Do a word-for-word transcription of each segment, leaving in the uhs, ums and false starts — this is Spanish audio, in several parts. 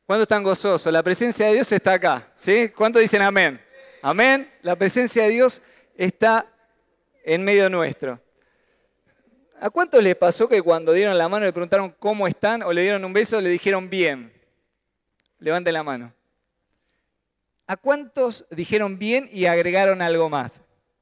¿Cuántos están gozosos? La presencia de Dios está acá, ¿sí? ¿Cuántos dicen amén? Amén. La presencia de Dios está en medio nuestro. ¿A cuántos les pasó que cuando dieron la mano le preguntaron cómo están o le dieron un beso le dijeron bien? Levanten la mano. ¿A cuántos dijeron bien y agregaron algo más?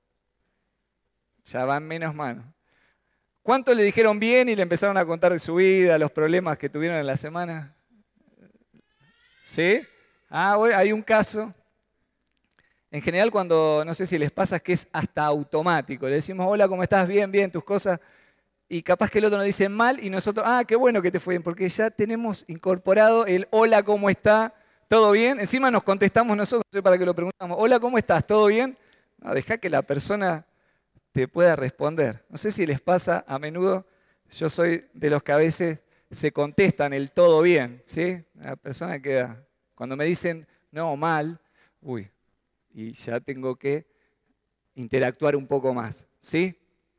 Ya van menos manos. ¿Cuántos le dijeron bien y le empezaron a contar de su vida, los problemas que tuvieron en la semana? ¿Sí? Ah, bueno, hay un caso. En general cuando, no sé si les pasa, es que es hasta automático. Le decimos, hola, ¿cómo estás? Bien, bien, tus cosas. Y capaz que el otro nos dice mal y nosotros, ah, qué bueno que te fue bien, porque ya tenemos incorporado el hola, ¿cómo está? ¿Todo bien? Encima nos contestamos nosotros, no sé para qué lo preguntamos, hola, ¿cómo estás? ¿Todo bien? No, dejá que la persona te pueda responder. No sé si les pasa a menudo, yo soy de los que a veces se contestan el todo bien, ¿sí? La persona queda, cuando me dicen no, mal, uy, y ya tengo que interactuar un poco más, ¿sí?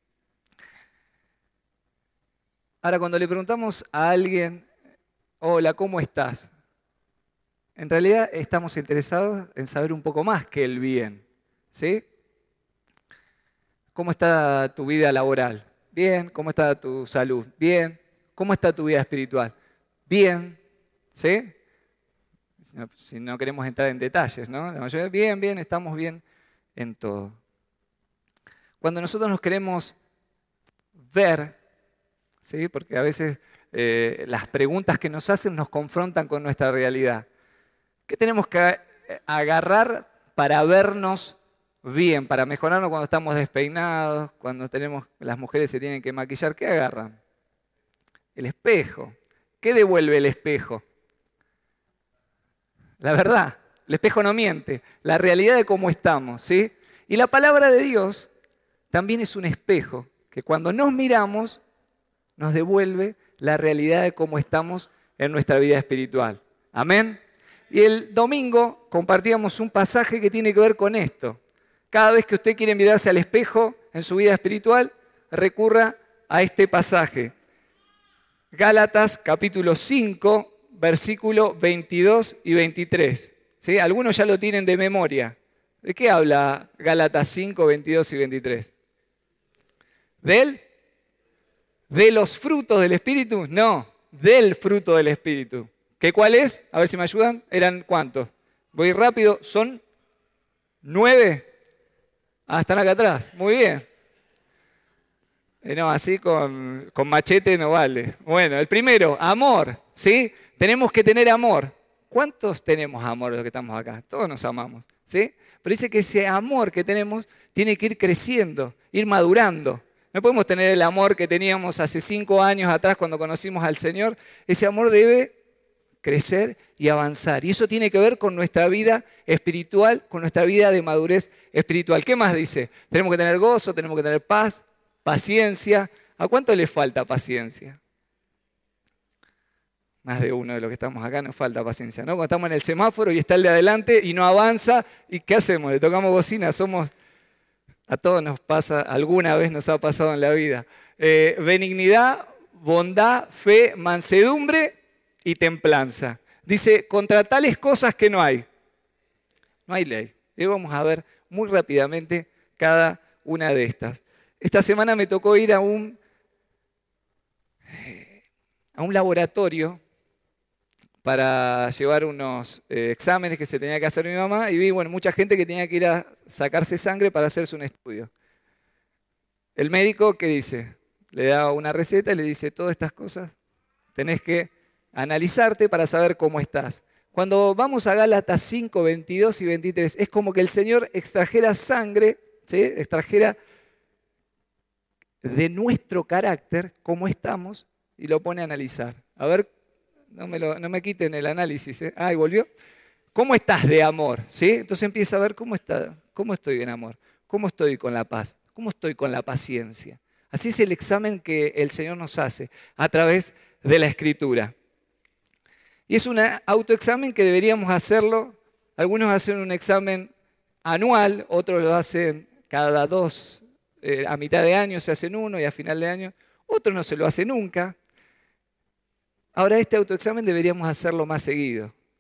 Ahora, cuando le preguntamos a alguien, hola, ¿cómo estás? En realidad estamos interesados en saber un poco más que el bien, ¿sí? ¿Cómo está tu vida laboral? Bien. ¿Cómo está tu salud? Bien. ¿Cómo está tu vida espiritual? Bien. ¿Sí? Si no, si no queremos entrar en detalles, ¿no? La mayoría, bien, bien, estamos bien en todo. Cuando nosotros nos queremos ver, ¿sí? Porque a veces eh, las preguntas que nos hacen nos confrontan con nuestra realidad. ¿Qué tenemos que agarrar para vernos bien, para mejorarnos cuando estamos despeinados, cuando tenemos, las mujeres se tienen que maquillar? ¿Qué agarran? El espejo. ¿Qué devuelve el espejo? La verdad. El espejo no miente. La realidad de cómo estamos, ¿sí? Y la palabra de Dios también es un espejo que cuando nos miramos nos devuelve la realidad de cómo estamos en nuestra vida espiritual. Amén. Y el domingo compartíamos un pasaje que tiene que ver con esto. Cada vez que usted quiere mirarse al espejo en su vida espiritual, recurra a este pasaje. Gálatas capítulo cinco, versículo veintidós y veintitrés. ¿Sí? Algunos ya lo tienen de memoria. ¿De qué habla Gálatas cinco, veintidós y veintitrés? ¿De él? ¿De los frutos del Espíritu? No, del fruto del Espíritu. ¿Qué cuál es? A ver si me ayudan. ¿Eran cuántos? Voy rápido. ¿Son nueve? Ah, están acá atrás. Muy bien. Eh, no, así con, con machete no vale. Bueno, el primero, amor. ¿Sí? Tenemos que tener amor. ¿Cuántos tenemos amor los que estamos acá? Todos nos amamos. ¿Sí? Pero dice que ese amor que tenemos tiene que ir creciendo, ir madurando. No podemos tener el amor que teníamos hace cinco años atrás cuando conocimos al Señor. Ese amor debe crecer y avanzar. Y eso tiene que ver con nuestra vida espiritual, con nuestra vida de madurez espiritual. ¿Qué más dice? Tenemos que tener gozo, tenemos que tener paz, paciencia. ¿A cuánto le falta paciencia? Más de uno de los que estamos acá nos falta paciencia, ¿no? Cuando estamos en el semáforo y está el de adelante y no avanza, ¿y qué hacemos? Le tocamos bocina, somos... A todos nos pasa, alguna vez nos ha pasado en la vida. Eh, benignidad, bondad, fe, mansedumbre y templanza. Dice, contra tales cosas que no hay. No hay ley. Y vamos a ver muy rápidamente cada una de estas. Esta semana me tocó ir a un, a un laboratorio para llevar unos eh, exámenes que se tenía que hacer mi mamá y vi, bueno, mucha gente que tenía que ir a sacarse sangre para hacerse un estudio. El médico, ¿qué dice? Le da una receta y le dice, todas estas cosas tenés que analizarte para saber cómo estás. Cuando vamos a Gálatas cinco, veintidós y veintitrés, es como que el Señor extrajera sangre, ¿sí? Extrajera de nuestro carácter, cómo estamos, y lo pone a analizar. A ver, no me, lo, no me quiten el análisis. ¿eh? Ah, y volvió. ¿Cómo estás de amor? ¿Sí? Entonces empieza a ver cómo, está, cómo estoy en amor, cómo estoy con la paz, cómo estoy con la paciencia. Así es el examen que el Señor nos hace a través de la Escritura. Y es un autoexamen que deberíamos hacerlo. Algunos hacen un examen anual, otros lo hacen cada dos, eh, a mitad de año se hacen uno y a final de año. Otros no se lo hacen nunca. Ahora este autoexamen deberíamos hacerlo más seguido.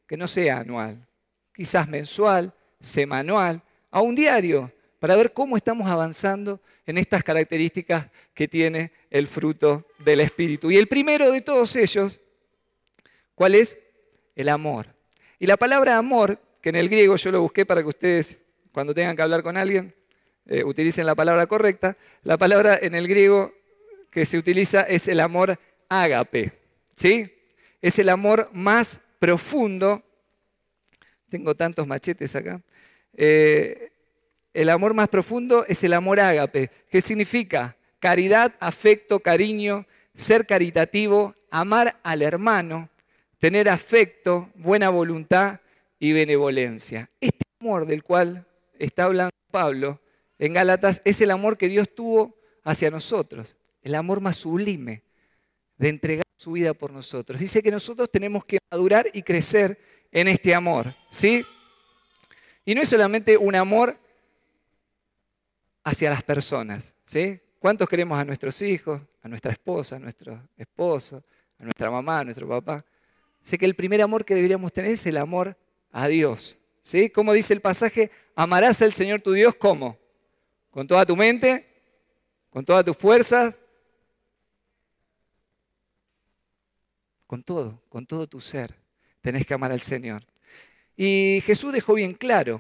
que no sea anual, quizás mensual, semanal, a un diario, para ver cómo estamos avanzando en estas características que tiene el fruto del Espíritu. Y el primero de todos ellos, ¿cuál es? El amor. Y la palabra amor, que en el griego yo lo busqué para que ustedes, cuando tengan que hablar con alguien, eh, utilicen la palabra correcta. La palabra en el griego que se utiliza es el amor ágape, ¿sí? Es el amor más profundo. Tengo tantos machetes acá. Eh, el amor más profundo es el amor ágape, que significa caridad, afecto, cariño, ser caritativo, amar al hermano, tener afecto, buena voluntad y benevolencia. Este amor del cual está hablando Pablo en Gálatas es el amor que Dios tuvo hacia nosotros, el amor más sublime de entregar su vida por nosotros. Dice que nosotros tenemos que madurar y crecer en este amor, ¿sí? Y no es solamente un amor hacia las personas, ¿sí? ¿Cuántos queremos a nuestros hijos, a nuestra esposa, a nuestro esposo, a nuestra mamá, a nuestro papá? Sé que el primer amor que deberíamos tener es el amor a Dios, ¿sí? Como dice el pasaje, amarás al Señor tu Dios, ¿cómo? Con toda tu mente, con todas tus fuerzas, con todo, con todo tu ser. Tenés que amar al Señor. Y Jesús dejó bien claro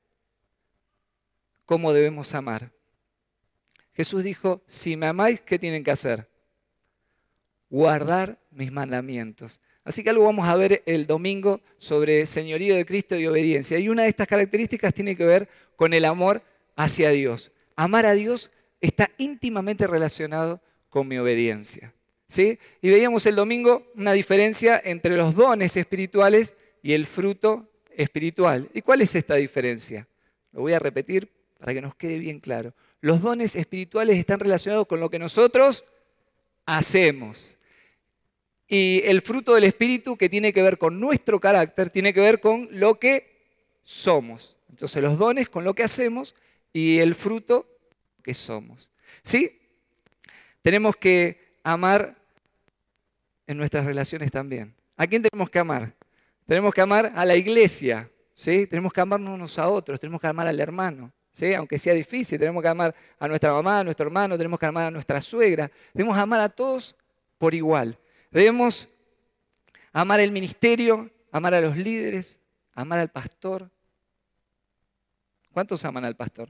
cómo debemos amar. Jesús dijo, si me amáis, ¿qué tienen que hacer? Guardar mis mandamientos. Así que algo vamos a ver el domingo sobre señorío de Cristo y obediencia. Y una de estas características tiene que ver con el amor hacia Dios. Amar a Dios está íntimamente relacionado con mi obediencia, ¿sí? Y veíamos el domingo una diferencia entre los dones espirituales y el fruto espiritual. ¿Y cuál es esta diferencia? Lo voy a repetir para que nos quede bien claro. Los dones espirituales están relacionados con lo que nosotros hacemos. Y el fruto del Espíritu, que tiene que ver con nuestro carácter, tiene que ver con lo que somos. Entonces los dones con lo que hacemos y el fruto que somos. ¿Sí? Tenemos que amar en nuestras relaciones también. ¿A quién tenemos que amar? Tenemos que amar a la iglesia, ¿sí? Tenemos que amarnos unos a otros, tenemos que amar al hermano, ¿sí? Aunque sea difícil, tenemos que amar a nuestra mamá, a nuestro hermano, tenemos que amar a nuestra suegra, debemos amar a todos por igual. Debemos amar el ministerio, amar a los líderes, amar al pastor. ¿Cuántos aman al pastor?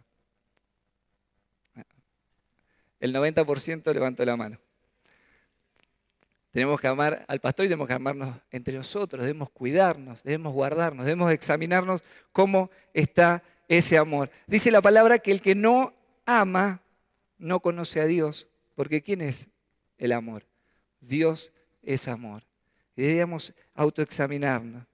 El noventa por ciento levantó la mano. Tenemos que amar al pastor y tenemos que amarnos entre nosotros, debemos cuidarnos, debemos guardarnos, debemos examinarnos cómo está ese amor. Dice la palabra que el que no ama no conoce a Dios, porque ¿quién es el amor? Dios es amor. Y debemos autoexaminarnos.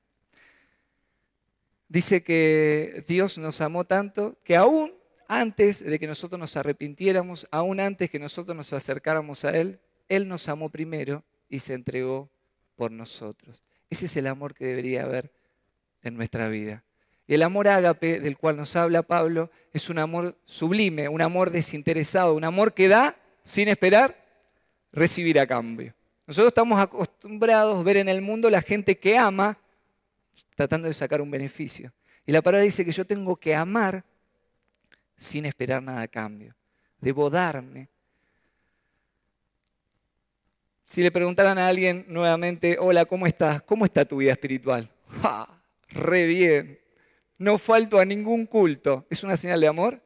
Dice que Dios nos amó tanto que aún antes de que nosotros nos arrepintiéramos, aún antes que nosotros nos acercáramos a Él, Él nos amó primero y se entregó por nosotros. Ese es el amor que debería haber en nuestra vida. Y el amor ágape del cual nos habla Pablo es un amor sublime, un amor desinteresado, un amor que da sin esperar recibir a cambio. Nosotros estamos acostumbrados a ver en el mundo la gente que ama tratando de sacar un beneficio. Y la palabra dice que yo tengo que amar sin esperar nada a cambio. Debo darme. Si le preguntaran a alguien nuevamente, hola, ¿cómo estás? ¿Cómo está tu vida espiritual? ¡Ja! Re bien. No falto a ningún culto. ¿Es una señal de amor?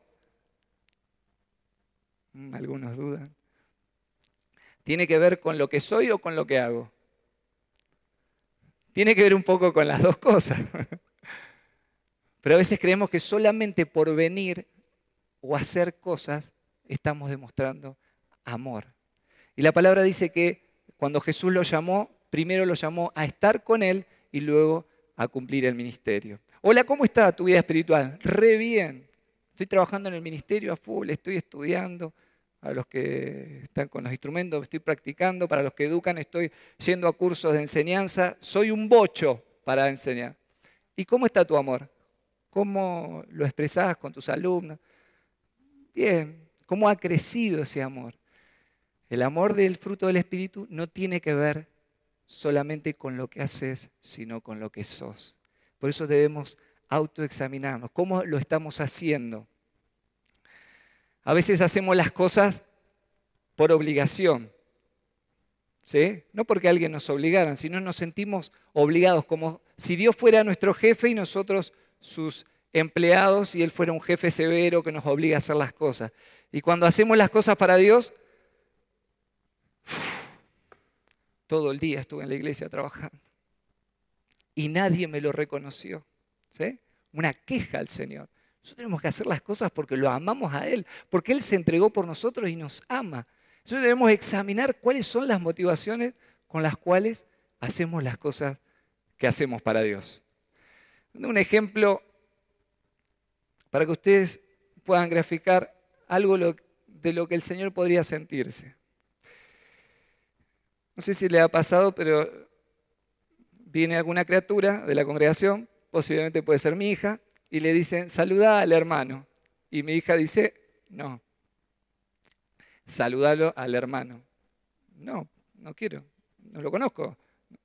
Algunos dudan. ¿Tiene que ver con lo que soy o con lo que hago? Tiene que ver un poco con las dos cosas. Pero a veces creemos que solamente por venir o hacer cosas estamos demostrando amor. Y la palabra dice que cuando Jesús lo llamó, primero lo llamó a estar con Él y luego a cumplir el ministerio. Hola, ¿cómo está tu vida espiritual? Re bien. Estoy trabajando en el ministerio a full, estoy estudiando. Para los que están con los instrumentos, estoy practicando. Para los que educan, estoy yendo a cursos de enseñanza. Soy un bocho para enseñar. ¿Y cómo está tu amor? ¿Cómo lo expresás con tus alumnos? Bien. ¿Cómo ha crecido ese amor? El amor del fruto del Espíritu no tiene que ver solamente con lo que haces, sino con lo que sos. Por eso debemos autoexaminarnos. ¿Cómo lo estamos haciendo? A veces hacemos las cosas por obligación, ¿sí? No porque alguien nos obligara, sino nos sentimos obligados, como si Dios fuera nuestro jefe y nosotros sus empleados y Él fuera un jefe severo que nos obliga a hacer las cosas. Y cuando hacemos las cosas para Dios, todo el día estuve en la iglesia trabajando y nadie me lo reconoció, ¿sí? Una queja al Señor. Nosotros tenemos que hacer las cosas porque lo amamos a Él, porque Él se entregó por nosotros y nos ama. Entonces debemos examinar cuáles son las motivaciones con las cuales hacemos las cosas que hacemos para Dios. Un ejemplo para que ustedes puedan graficar algo de lo que el Señor podría sentirse. No sé si le ha pasado, pero viene alguna criatura de la congregación, posiblemente puede ser mi hija, y le dicen, saluda al hermano. Y mi hija dice, no. Saludalo al hermano. No, no quiero, no lo conozco.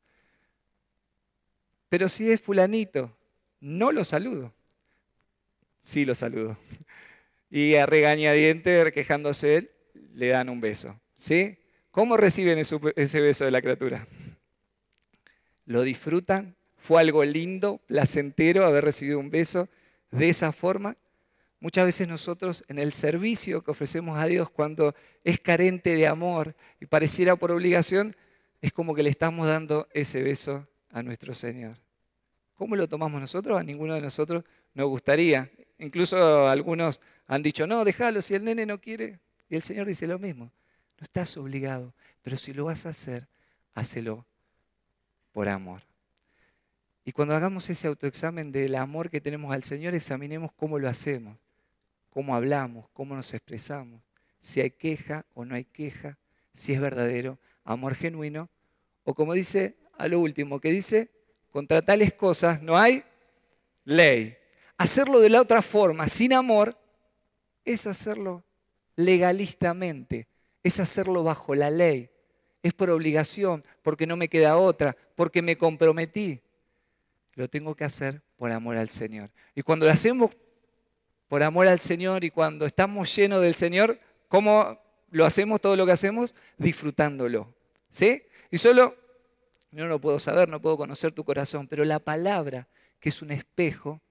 Pero si es fulanito, no lo saludo. Sí lo saludo. Y a regañadiente, quejándose él, le dan un beso. ¿Sí? ¿Cómo reciben ese beso de la criatura? ¿Lo disfrutan? ¿Fue algo lindo, placentero haber recibido un beso de esa forma? Muchas veces nosotros en el servicio que ofrecemos a Dios, cuando es carente de amor y pareciera por obligación, es como que le estamos dando ese beso a nuestro Señor. ¿Cómo lo tomamos nosotros? A ninguno de nosotros nos gustaría. Incluso algunos han dicho, no, déjalo, si el nene no quiere. Y el Señor dice lo mismo. No estás obligado, pero si lo vas a hacer, hácelo por amor. Y cuando hagamos ese autoexamen del amor que tenemos al Señor, examinemos cómo lo hacemos, cómo hablamos, cómo nos expresamos, si hay queja o no hay queja, si es verdadero amor genuino, o como dice a lo último, que dice, contra tales cosas no hay ley. Hacerlo de la otra forma, sin amor, es hacerlo legalistamente, es hacerlo bajo la ley, es por obligación, porque no me queda otra, porque me comprometí. Lo tengo que hacer por amor al Señor. Y cuando lo hacemos por amor al Señor y cuando estamos llenos del Señor, ¿cómo lo hacemos todo lo que hacemos? Disfrutándolo. ¿Sí? Y solo, yo no lo puedo saber, no puedo conocer tu corazón, pero la palabra, que es un espejo,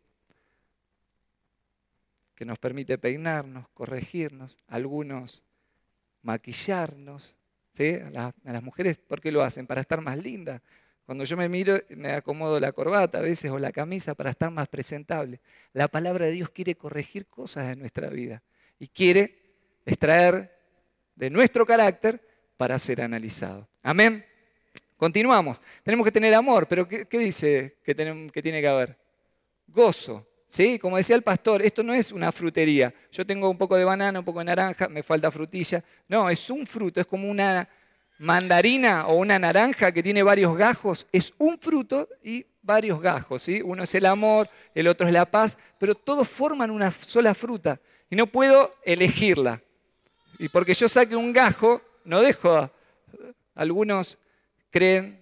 que nos permite peinarnos, corregirnos, algunos maquillarnos, ¿sí? A, la, a las mujeres, ¿por qué lo hacen? Para estar más lindas. Cuando yo me miro, me acomodo la corbata a veces o la camisa para estar más presentable. La palabra de Dios quiere corregir cosas en nuestra vida y quiere extraer de nuestro carácter para ser analizado. Amén. Continuamos. Tenemos que tener amor, pero ¿qué, qué dice que, tenemos, que tiene que haber? Gozo. ¿Sí? Como decía el pastor, esto no es una frutería. Yo tengo un poco de banana, un poco de naranja, me falta frutilla. No, es un fruto, es como una mandarina o una naranja que tiene varios gajos. Es un fruto y varios gajos. ¿Sí? Uno es el amor, el otro es la paz, pero todos forman una sola fruta. Y no puedo elegirla. Y porque yo saque un gajo, no dejo a... Algunos creen,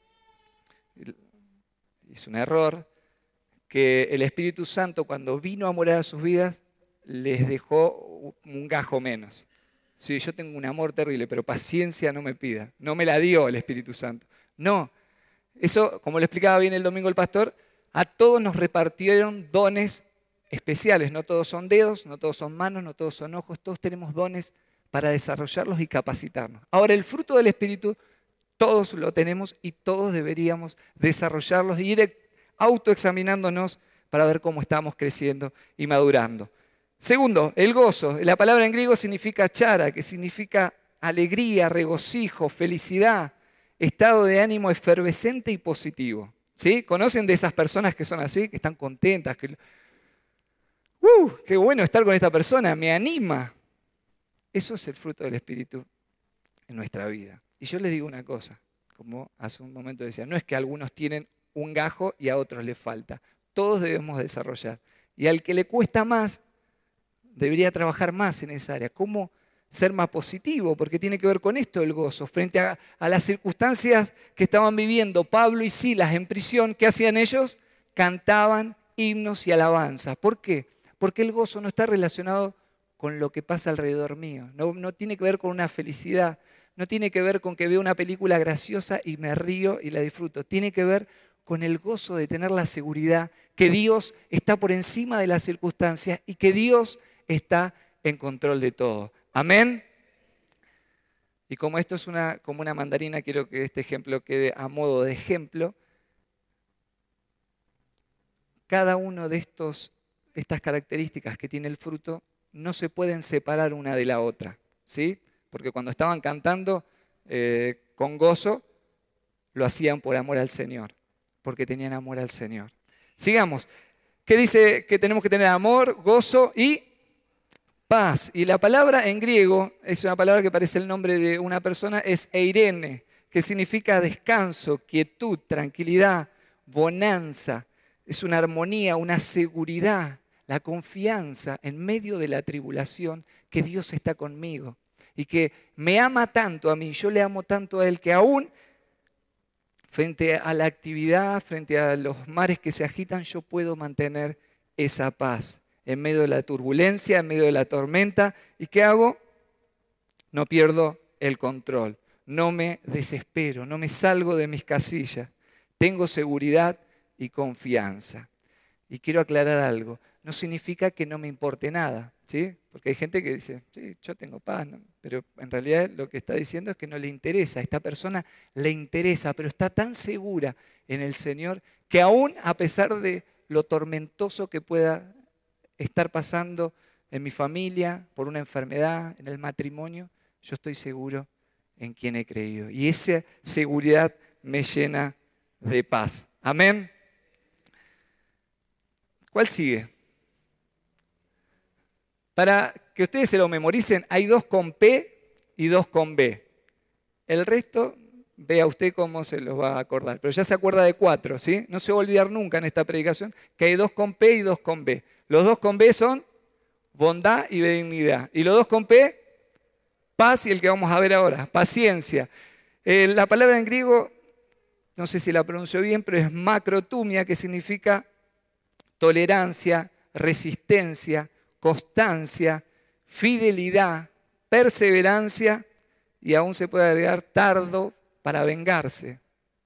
es un error, que el Espíritu Santo cuando vino a morar a sus vidas les dejó un gajo menos. Sí, yo tengo un amor terrible, pero paciencia no me pida. No me la dio el Espíritu Santo. No, eso, como le explicaba bien el domingo el pastor, a todos nos repartieron dones especiales. No todos son dedos, no todos son manos, no todos son ojos. Todos tenemos dones para desarrollarlos y capacitarnos. Ahora, el fruto del Espíritu, todos lo tenemos y todos deberíamos desarrollarlos y ir autoexaminándonos para ver cómo estamos creciendo y madurando. Segundo, el gozo. La palabra en griego significa chara, que significa alegría, regocijo, felicidad, estado de ánimo efervescente y positivo. ¿Sí? ¿Conocen de esas personas que son así, que están contentas? Que, ¡uh! ¡Qué bueno estar con esta persona! Me anima. Eso es el fruto del Espíritu en nuestra vida. Y yo les digo una cosa, como hace un momento decía, no es que algunos tienen un gajo y a otros les falta. Todos debemos desarrollar. Y al que le cuesta más, debería trabajar más en esa área. ¿Cómo ser más positivo? Porque tiene que ver con esto el gozo. Frente a, a las circunstancias que estaban viviendo Pablo y Silas en prisión, ¿qué hacían ellos? cantaban himnos y alabanzas. ¿Por qué? Porque el gozo no está relacionado con lo que pasa alrededor mío. No, no tiene que ver con una felicidad. No tiene que ver con que veo una película graciosa y me río y la disfruto. Tiene que ver con el gozo de tener la seguridad que Dios está por encima de las circunstancias y que Dios está en control de todo. Amén. Y como esto es una, como una mandarina, quiero que este ejemplo quede a modo de ejemplo. Cada uno de estos, estas características que tiene el fruto no se pueden separar una de la otra, ¿sí? Porque cuando estaban cantando eh, con gozo, lo hacían por amor al Señor, porque tenían amor al Señor. Sigamos. ¿Qué dice? Que tenemos que tener amor, gozo y paz. Y la palabra en griego, es una palabra que parece el nombre de una persona, es eirene, que significa descanso, quietud, tranquilidad, bonanza. Es una armonía, una seguridad, la confianza en medio de la tribulación que Dios está conmigo y que me ama tanto a mí, yo le amo tanto a Él, que aún frente a la actividad, frente a los mares que se agitan, yo puedo mantener esa paz en medio de la turbulencia, en medio de la tormenta. ¿Y qué hago? No pierdo el control, no me desespero, no me salgo de mis casillas. Tengo seguridad y confianza. Y quiero aclarar algo, no significa que no me importe nada, ¿sí? Porque hay gente que dice, sí, yo tengo paz, ¿no? Pero en realidad lo que está diciendo es que no le interesa. A esta persona le interesa, pero está tan segura en el Señor que aún a pesar de lo tormentoso que pueda estar pasando en mi familia, por una enfermedad, en el matrimonio, yo estoy seguro en quien he creído. Y esa seguridad me llena de paz. Amén. ¿Cuál sigue? Para que ustedes se lo memoricen, hay dos con P y dos con B. El resto, vea usted cómo se los va a acordar. Pero ya se acuerda de cuatro, ¿sí? No se va a olvidar nunca en esta predicación que hay dos con P y dos con B. Los dos con B son bondad y benignidad. Y los dos con P, paz y el que vamos a ver ahora, paciencia. Eh, la palabra en griego, no sé si la pronuncio bien, pero es macrotumia, que significa tolerancia, resistencia, constancia, fidelidad, perseverancia y aún se puede agregar tardo para vengarse.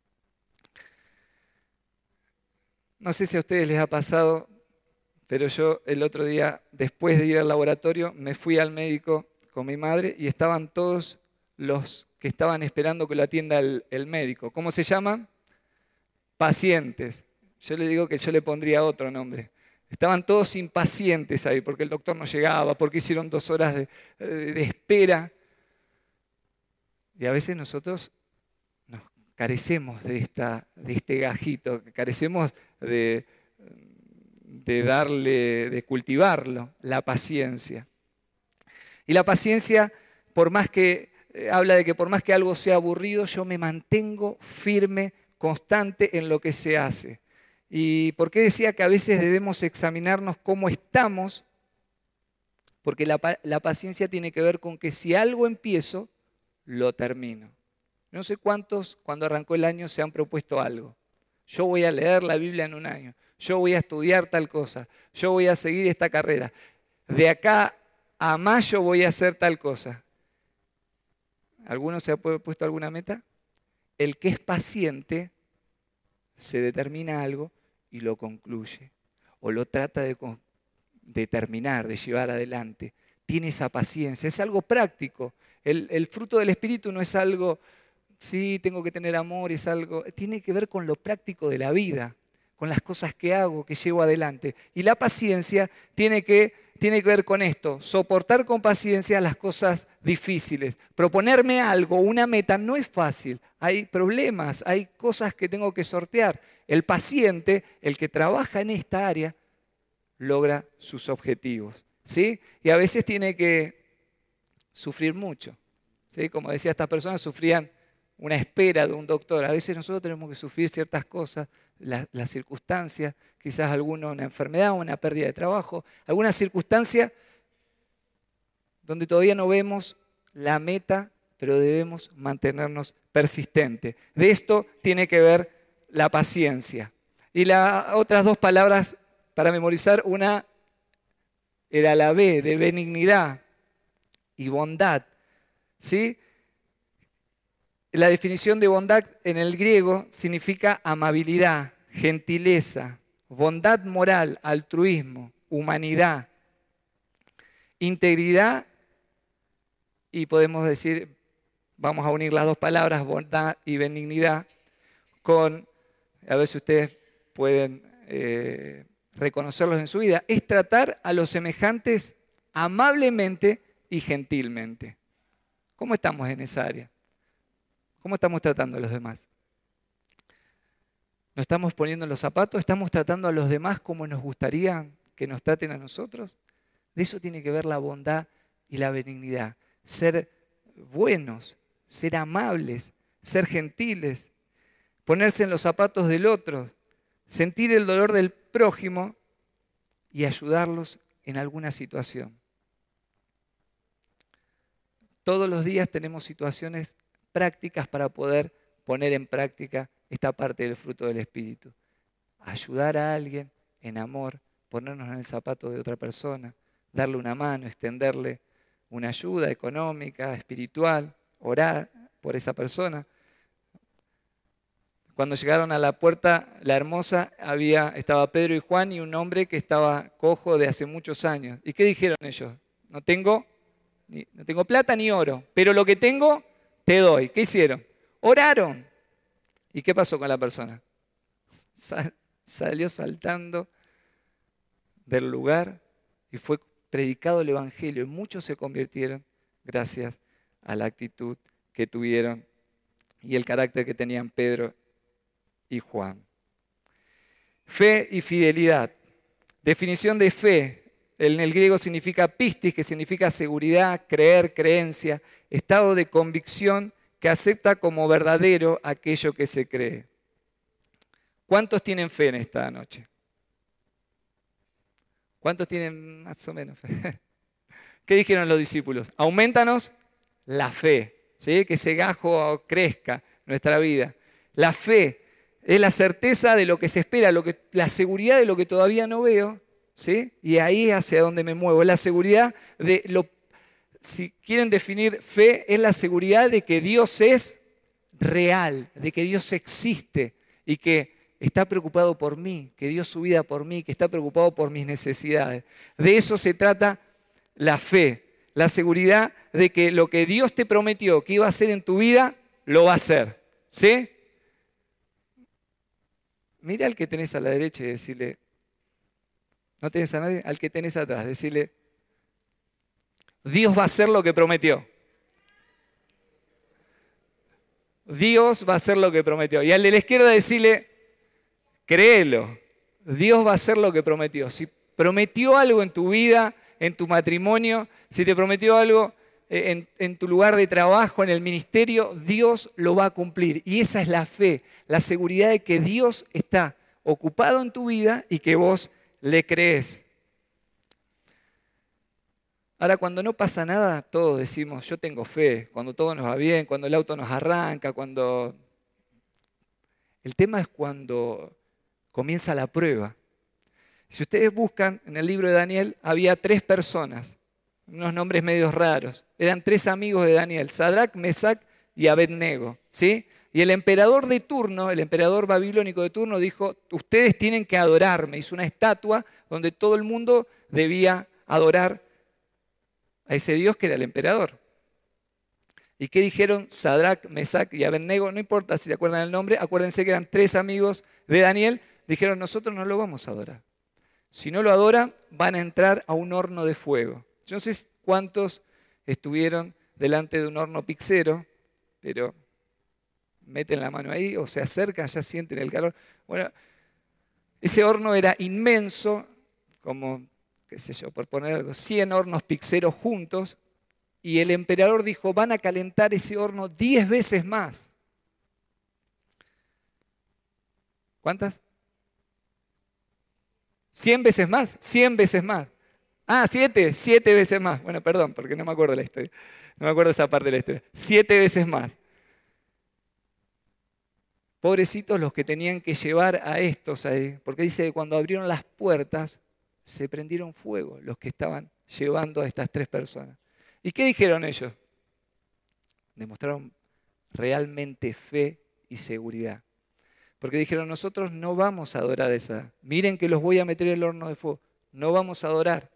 No sé si a ustedes les ha pasado, pero yo el otro día, después de ir al laboratorio, me fui al médico con mi madre y estaban todos los que estaban esperando que lo atienda el, el médico. ¿Cómo se llaman? Pacientes. Yo le digo que yo le pondría otro nombre. Estaban todos impacientes ahí porque el doctor no llegaba, porque hicieron dos horas de, de, de espera. Y a veces nosotros nos carecemos de, esta, de este gajito, carecemos de, de darle, de cultivarlo, la paciencia. Y la paciencia, por más que, eh, habla de que por más que algo sea aburrido, yo me mantengo firme, constante en lo que se hace. ¿Y por qué decía que a veces debemos examinarnos cómo estamos? Porque la, la paciencia tiene que ver con que si algo empiezo, lo termino. No sé cuántos cuando arrancó el año se han propuesto algo. Yo voy a leer la Biblia en un año. Yo voy a estudiar tal cosa. Yo voy a seguir esta carrera. De acá a mayo voy a hacer tal cosa. ¿Alguno se ha puesto alguna meta? El que es paciente se determina algo y lo concluye. O lo trata de, de terminar, de llevar adelante. Tiene esa paciencia. Es algo práctico. El, el fruto del Espíritu no es algo, sí, tengo que tener amor, es algo, tiene que ver con lo práctico de la vida, con las cosas que hago, que llevo adelante. Y la paciencia tiene que, tiene que ver con esto, soportar con paciencia las cosas difíciles. Proponerme algo, una meta, no es fácil. Hay problemas, hay cosas que tengo que sortear. El paciente, el que trabaja en esta área, logra sus objetivos, ¿sí? Y a veces tiene que sufrir mucho, ¿sí? Como decía, estas personas sufrían una espera de un doctor. A veces nosotros tenemos que sufrir ciertas cosas, las, las circunstancias, quizás alguna una enfermedad, una pérdida de trabajo, alguna circunstancia donde todavía no vemos la meta, pero debemos mantenernos persistentes. De esto tiene que ver la paciencia. Y las otras dos palabras para memorizar, una era la B, de benignidad y bondad. ¿Sí? La definición de bondad en el griego significa amabilidad, gentileza, bondad moral, altruismo, humanidad, integridad y podemos decir, vamos a unir las dos palabras, bondad y benignidad, con, a ver si ustedes pueden eh, reconocerlos en su vida, es tratar a los semejantes amablemente y gentilmente. ¿Cómo estamos en esa área? ¿Cómo estamos tratando a los demás? ¿Nos estamos poniendo en los zapatos? ¿Estamos tratando a los demás como nos gustaría que nos traten a nosotros? De eso tiene que ver la bondad y la benignidad. Ser buenos, ser amables, ser gentiles, ponerse en los zapatos del otro, sentir el dolor del prójimo y ayudarlos en alguna situación. Todos los días tenemos situaciones prácticas para poder poner en práctica esta parte del fruto del Espíritu. Ayudar a alguien en amor, ponernos en el zapato de otra persona, darle una mano, extenderle una ayuda económica, espiritual, orar por esa persona. Cuando llegaron a la puerta, la hermosa, había, estaba Pedro y Juan y un hombre que estaba cojo de hace muchos años. ¿Y qué dijeron ellos? No tengo, ni, no tengo plata ni oro, pero lo que tengo te doy. ¿Qué hicieron? Oraron. ¿Y qué pasó con la persona? Sal, salió saltando del lugar y fue predicado el Evangelio. Y muchos se convirtieron gracias a la actitud que tuvieron y el carácter que tenían Pedro y Juan. Fe y fidelidad. Definición de fe. En el griego significa pistis, que significa seguridad, creer, creencia, estado de convicción que acepta como verdadero aquello que se cree. ¿Cuántos tienen fe en esta noche? ¿Cuántos tienen más o menos fe? ¿Qué dijeron los discípulos? Aumentanos la fe, ¿sí? Que ese gajo crezca en nuestra vida. La fe es la certeza de lo que se espera, lo que, la seguridad de lo que todavía no veo, ¿sí? Y ahí es hacia donde me muevo. La seguridad de lo, si quieren definir fe, es la seguridad de que Dios es real, de que Dios existe y que está preocupado por mí, que dio su vida por mí, que está preocupado por mis necesidades. De eso se trata la fe, la seguridad de que lo que Dios te prometió que iba a hacer en tu vida, lo va a hacer. ¿Sí? Mira al que tenés a la derecha y decirle, ¿no tenés a nadie? Al que tenés atrás, decirle, Dios va a hacer lo que prometió. Dios va a hacer lo que prometió. Y al de la izquierda decirle, créelo, Dios va a hacer lo que prometió. Si prometió algo en tu vida, en tu matrimonio, si te prometió algo en, en tu lugar de trabajo, en el ministerio, Dios lo va a cumplir. Y esa es la fe, la seguridad de que Dios está ocupado en tu vida y que vos le crees. Ahora, cuando no pasa nada, todos decimos, yo tengo fe. Cuando todo nos va bien, cuando el auto nos arranca, cuando... El tema es cuando comienza la prueba. Si ustedes buscan, en el libro de Daniel había tres personas, unos nombres medios raros. Eran tres amigos de Daniel, Sadrac, Mesac y Abednego, ¿sí? Y el emperador de turno, el emperador babilónico de turno dijo, ustedes tienen que adorarme. Hizo una estatua donde todo el mundo debía adorar a ese Dios que era el emperador. ¿Y qué dijeron Sadrac, Mesac y Abednego? No importa si se acuerdan el nombre, acuérdense que eran tres amigos de Daniel. Dijeron, nosotros no lo vamos a adorar. Si no lo adoran, van a entrar a un horno de fuego. Yo no sé cuántos estuvieron delante de un horno pixero, pero meten la mano ahí o se acercan, ya sienten el calor. Bueno, ese horno era inmenso, como, qué sé yo, por poner algo, cien hornos pixeros juntos, y el emperador dijo, van a calentar ese horno diez veces más. ¿Cuántas? ¿Cien veces más? Cien veces más. Ah, siete, siete veces más. Bueno, perdón, porque no me acuerdo la historia. No me acuerdo esa parte de la historia. Siete veces más. Pobrecitos los que tenían que llevar a estos ahí, porque dice que cuando abrieron las puertas se prendieron fuego los que estaban llevando a estas tres personas. ¿Y qué dijeron ellos? Demostraron realmente fe y seguridad. Porque dijeron, nosotros no vamos a adorar esa. Miren que los voy a meter en el horno de fuego. No vamos a adorar.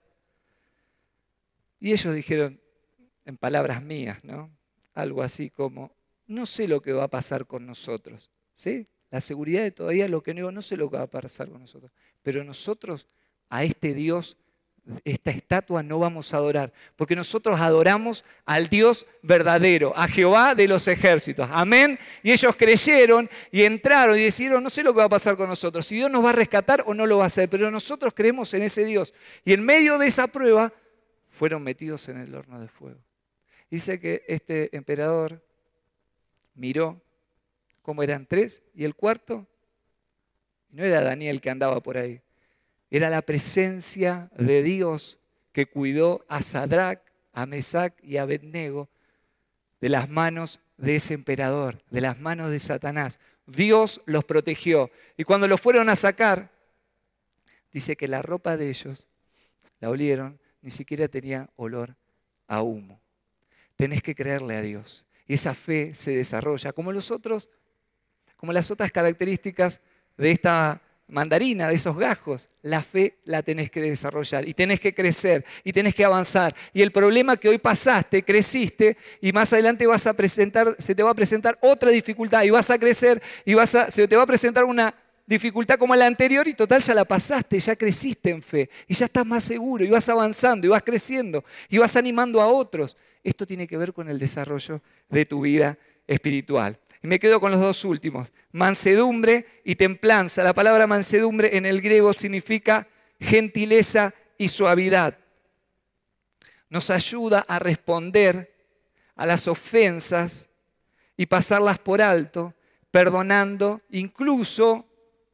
Y ellos dijeron, en palabras mías, ¿no? Algo así como, no sé lo que va a pasar con nosotros. ¿Sí? La seguridad de todavía lo que no, no sé lo que va a pasar con nosotros. Pero nosotros a este Dios, esta estatua no vamos a adorar. Porque nosotros adoramos al Dios verdadero, a Jehová de los ejércitos. Amén. Y ellos creyeron y entraron y decidieron, no sé lo que va a pasar con nosotros. Si Dios nos va a rescatar o no lo va a hacer. Pero nosotros creemos en ese Dios. Y en medio de esa prueba fueron metidos en el horno de fuego. Dice que este emperador miró cómo eran tres y el cuarto no era Daniel que andaba por ahí. Era la presencia de Dios que cuidó a Sadrac, a Mesac y a Abednego de las manos de ese emperador, de las manos de Satanás. Dios los protegió. Y cuando los fueron a sacar, dice que la ropa de ellos, la olieron, ni siquiera tenía olor a humo. Tenés que creerle a Dios. Y esa fe se desarrolla, como los otros, como las otras características de esta mandarina, de esos gajos. La fe la tenés que desarrollar y tenés que crecer y tenés que avanzar. Y el problema que hoy pasaste, creciste y más adelante vas a presentar, se te va a presentar otra dificultad y vas a crecer y vas a, se te va a presentar una dificultad como la anterior y total ya la pasaste, ya creciste en fe y ya estás más seguro y vas avanzando y vas creciendo y vas animando a otros. Esto tiene que ver con el desarrollo de tu vida espiritual. Y me quedo con los dos últimos, mansedumbre y templanza. La palabra mansedumbre en el griego significa gentileza y suavidad. Nos ayuda a responder a las ofensas y pasarlas por alto, perdonando, incluso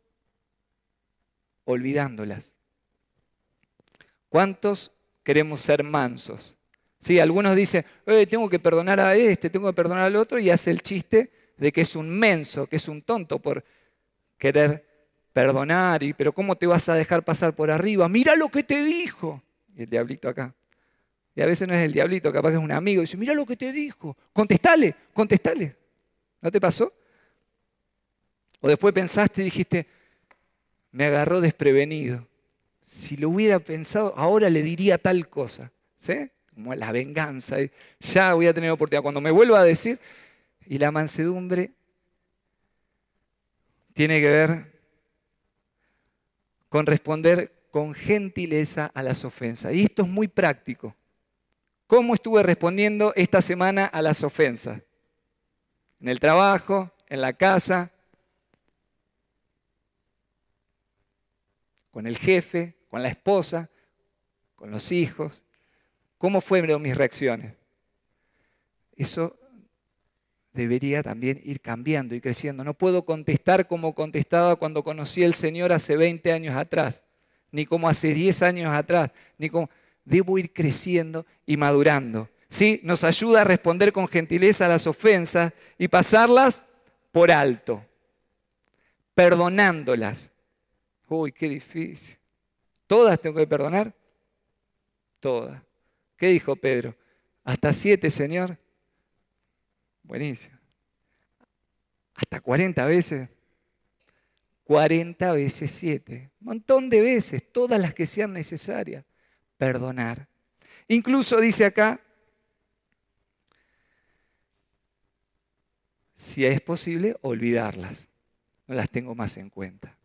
olvidándolas. ¿Cuántos queremos ser mansos? Sí, algunos dicen, eh, tengo que perdonar a este, tengo que perdonar al otro, y hace el chiste de que es un menso, que es un tonto por querer perdonar, y, pero ¿cómo te vas a dejar pasar por arriba? Mira lo que te dijo. Y el diablito acá. Y a veces no es el diablito, capaz que es un amigo, y dice, mira lo que te dijo, contestale, contestale. ¿No te pasó? O después pensaste y dijiste, me agarró desprevenido. Si lo hubiera pensado, ahora le diría tal cosa. ¿Sí? Como la venganza. Ya voy a tener oportunidad. Cuando me vuelva a decir, y la mansedumbre tiene que ver con responder con gentileza a las ofensas. Y esto es muy práctico. ¿Cómo estuve respondiendo esta semana a las ofensas? En el trabajo, en la casa, con el jefe, con la esposa, con los hijos. ¿Cómo fueron mis reacciones? Eso debería también ir cambiando y creciendo. No puedo contestar como contestaba cuando conocí al Señor hace veinte años atrás, ni como hace diez años atrás, ni como... Debo ir creciendo y madurando. ¿Sí? Nos ayuda a responder con gentileza a las ofensas y pasarlas por alto, perdonándolas. Uy, qué difícil. ¿Todas tengo que perdonar? Todas. ¿Qué dijo Pedro? ¿Hasta siete, Señor? Buenísimo. ¿Hasta cuarenta veces? cuarenta veces siete. Un montón de veces, todas las que sean necesarias. Perdonar. Incluso dice acá, si es posible, olvidarlas. No las tengo más en cuenta.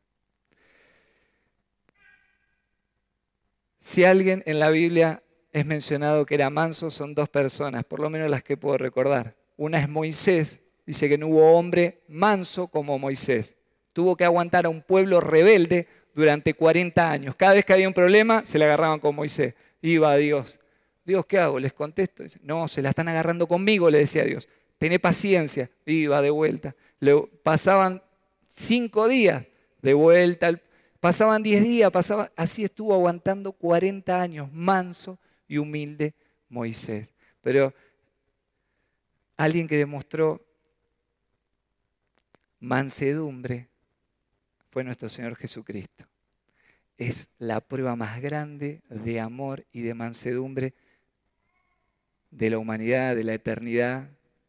Si alguien en la Biblia es mencionado que era manso, son dos personas, por lo menos las que puedo recordar. Una es Moisés, dice que no hubo hombre manso como Moisés. Tuvo que aguantar a un pueblo rebelde durante cuarenta años. Cada vez que había un problema, se le agarraban con Moisés. Iba a Dios. Dios, ¿qué hago? ¿Les contesto? Dice, no, se la están agarrando conmigo, le decía Dios. Tené paciencia. Iba de vuelta. Le pasaban cinco días de vuelta. Pasaban diez días. Pasaba, así estuvo aguantando cuarenta años. Manso y humilde Moisés. Pero alguien que demostró mansedumbre fue nuestro Señor Jesucristo. Es la prueba más grande de amor y de mansedumbre de la humanidad, de la eternidad.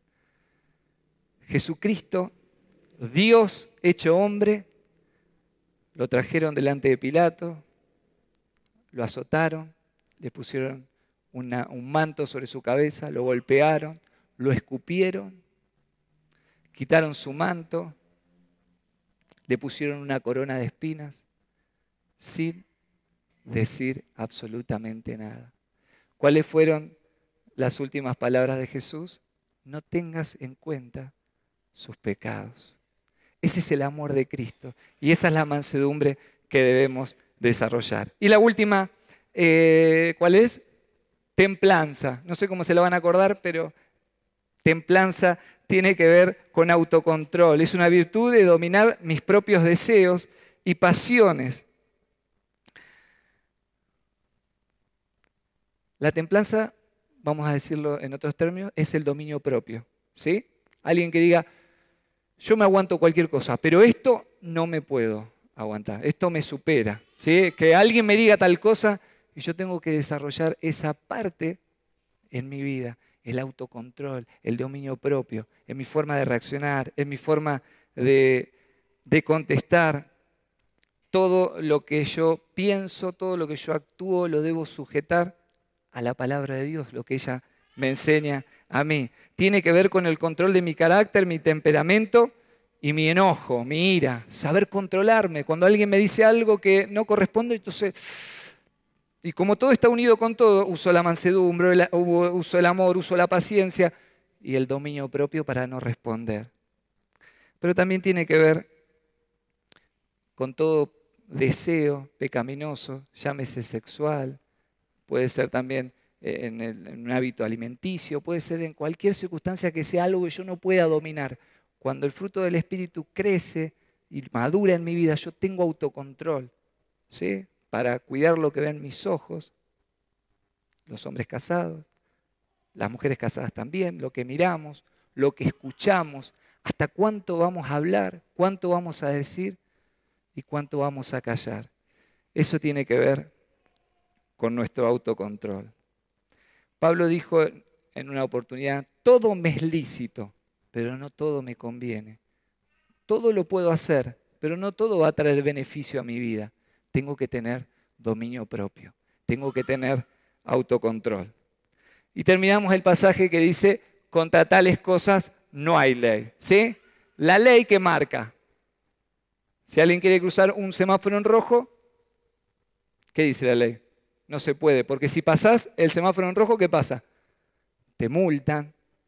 Jesucristo, Dios hecho hombre, lo trajeron delante de Pilato, lo azotaron, le pusieron una, un manto sobre su cabeza, lo golpearon, lo escupieron, quitaron su manto, le pusieron una corona de espinas, sin decir absolutamente nada. ¿Cuáles fueron las últimas palabras de Jesús? No tengas en cuenta sus pecados. Ese es el amor de Cristo y esa es la mansedumbre que debemos desarrollar. Y la última, eh, ¿cuál es? Templanza. No sé cómo se la van a acordar, pero templanza tiene que ver con autocontrol. Es una virtud de dominar mis propios deseos y pasiones. La templanza, vamos a decirlo en otros términos, es el dominio propio. ¿Sí? Alguien que diga, yo me aguanto cualquier cosa, pero esto no me puedo aguantar, esto me supera. ¿Sí? Que alguien me diga tal cosa y yo tengo que desarrollar esa parte en mi vida, el autocontrol, el dominio propio, en mi forma de reaccionar, en mi forma de, de contestar. Todo lo que yo pienso, todo lo que yo actúo, lo debo sujetar a la palabra de Dios, lo que ella me enseña a mí. Tiene que ver con el control de mi carácter, mi temperamento y mi enojo, mi ira. Saber controlarme. Cuando alguien me dice algo que no corresponde, entonces... Y como todo está unido con todo, uso la mansedumbre, uso el amor, uso la paciencia y el dominio propio para no responder. Pero también tiene que ver con todo deseo pecaminoso, llámese sexual, puede ser también en, el, en un hábito alimenticio, puede ser en cualquier circunstancia que sea algo que yo no pueda dominar. Cuando el fruto del Espíritu crece y madura en mi vida, yo tengo autocontrol, ¿sí? Para cuidar lo que ven mis ojos, los hombres casados, las mujeres casadas también, lo que miramos, lo que escuchamos, hasta cuánto vamos a hablar, cuánto vamos a decir y cuánto vamos a callar. Eso tiene que ver con nuestro autocontrol. Pablo dijo en una oportunidad, todo me es lícito, pero no todo me conviene. Todo lo puedo hacer, pero no todo va a traer beneficio a mi vida. Tengo que tener dominio propio, tengo que tener autocontrol. Y terminamos el pasaje que dice, contra tales cosas no hay ley. ¿Sí? La ley que marca. Si alguien quiere cruzar un semáforo en rojo, ¿qué dice la ley? No se puede, porque si pasás el semáforo en rojo, ¿qué pasa? Te multan.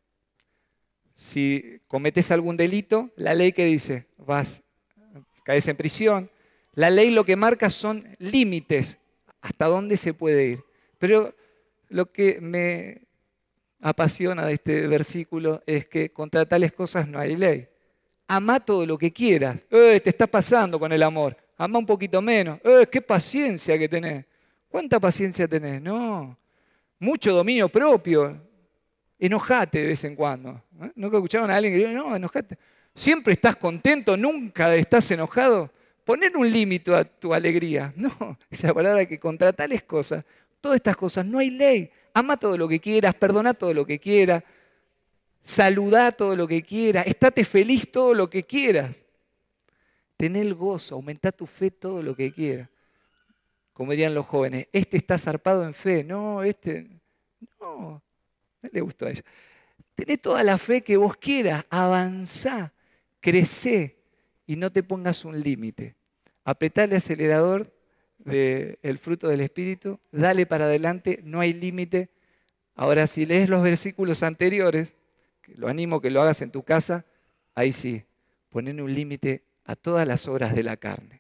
Si cometes algún delito, la ley que dice, vas, caes en prisión. La ley lo que marca son límites, hasta dónde se puede ir. Pero lo que me apasiona de este versículo es que contra tales cosas no hay ley. Amá todo lo que quieras. Eh, te estás pasando con el amor. Amá un poquito menos. Eh, qué paciencia que tenés. ¿Cuánta paciencia tenés? No. Mucho dominio propio. Enojate de vez en cuando. ¿Eh? ¿Nunca escucharon a alguien que diga, no, enojate? ¿Siempre estás contento? ¿Nunca estás enojado? Poner un límite a tu alegría. No, esa palabra que contra tales cosas, todas estas cosas, no hay ley. Ama todo lo que quieras, perdona todo lo que quieras, saludá todo lo que quieras, estate feliz todo lo que quieras. Tené el gozo, aumentá tu fe todo lo que quieras. Como dirían los jóvenes, este está zarpado en fe. No, este, no, no le gustó a ella. Tené toda la fe que vos quieras, avanzá, crecé y no te pongas un límite. Apretá el acelerador del fruto del Espíritu, dale para adelante, no hay límite. Ahora, si lees los versículos anteriores, lo animo que lo hagas en tu casa, ahí sí, ponen un límite a todas las obras de la carne.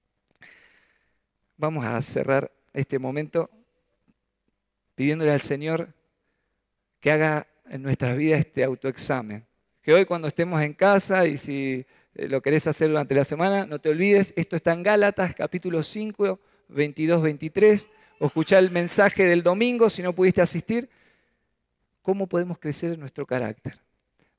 Vamos a cerrar este momento pidiéndole al Señor que haga en nuestras vidas este autoexamen. Que hoy cuando estemos en casa y si lo querés hacer durante la semana, no te olvides, esto está en Gálatas, capítulo cinco, veintidós, veintitrés, o escuchá el mensaje del domingo si no pudiste asistir. ¿Cómo podemos crecer en nuestro carácter?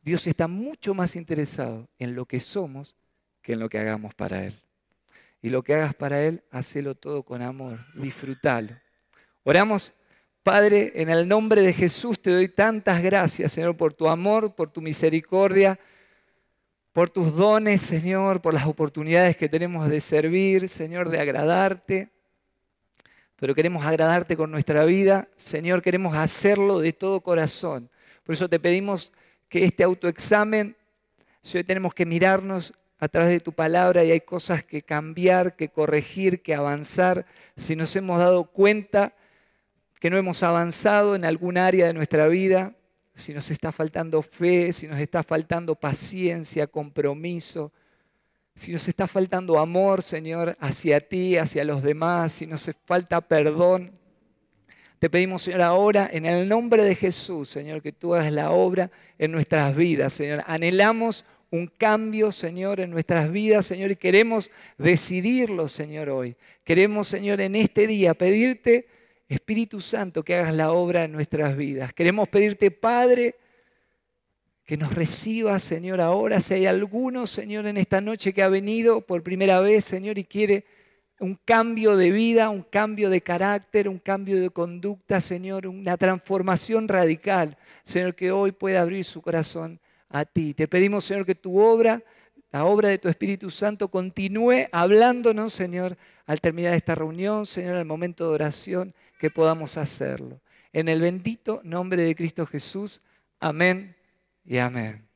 Dios está mucho más interesado en lo que somos que en lo que hagamos para Él. Y lo que hagas para Él, hacelo todo con amor, disfrútalo. Oramos. Padre, en el nombre de Jesús te doy tantas gracias, Señor, por tu amor, por tu misericordia, por tus dones, Señor, por las oportunidades que tenemos de servir, Señor, de agradarte. Pero queremos agradarte con nuestra vida, Señor, queremos hacerlo de todo corazón. Por eso te pedimos que este autoexamen, si hoy tenemos que mirarnos a través de tu palabra y hay cosas que cambiar, que corregir, que avanzar, si nos hemos dado cuenta que no hemos avanzado en algún área de nuestra vida, si nos está faltando fe, si nos está faltando paciencia, compromiso, si nos está faltando amor, Señor, hacia ti, hacia los demás, si nos falta perdón, te pedimos, Señor, ahora en el nombre de Jesús, Señor, que tú hagas la obra en nuestras vidas, Señor. Anhelamos un cambio, Señor, en nuestras vidas, Señor, y queremos decidirlo, Señor, hoy. Queremos, Señor, en este día pedirte, Espíritu Santo, que hagas la obra en nuestras vidas. Queremos pedirte, Padre, que nos recibas, Señor, ahora. Si hay alguno, Señor, en esta noche que ha venido por primera vez, Señor, y quiere un cambio de vida, un cambio de carácter, un cambio de conducta, Señor, una transformación radical, Señor, que hoy pueda abrir su corazón a ti. Te pedimos, Señor, que tu obra, la obra de tu Espíritu Santo, continúe hablándonos, Señor, al terminar esta reunión, Señor, al momento de oración, que podamos hacerlo. En el bendito nombre de Cristo Jesús, amén y amén.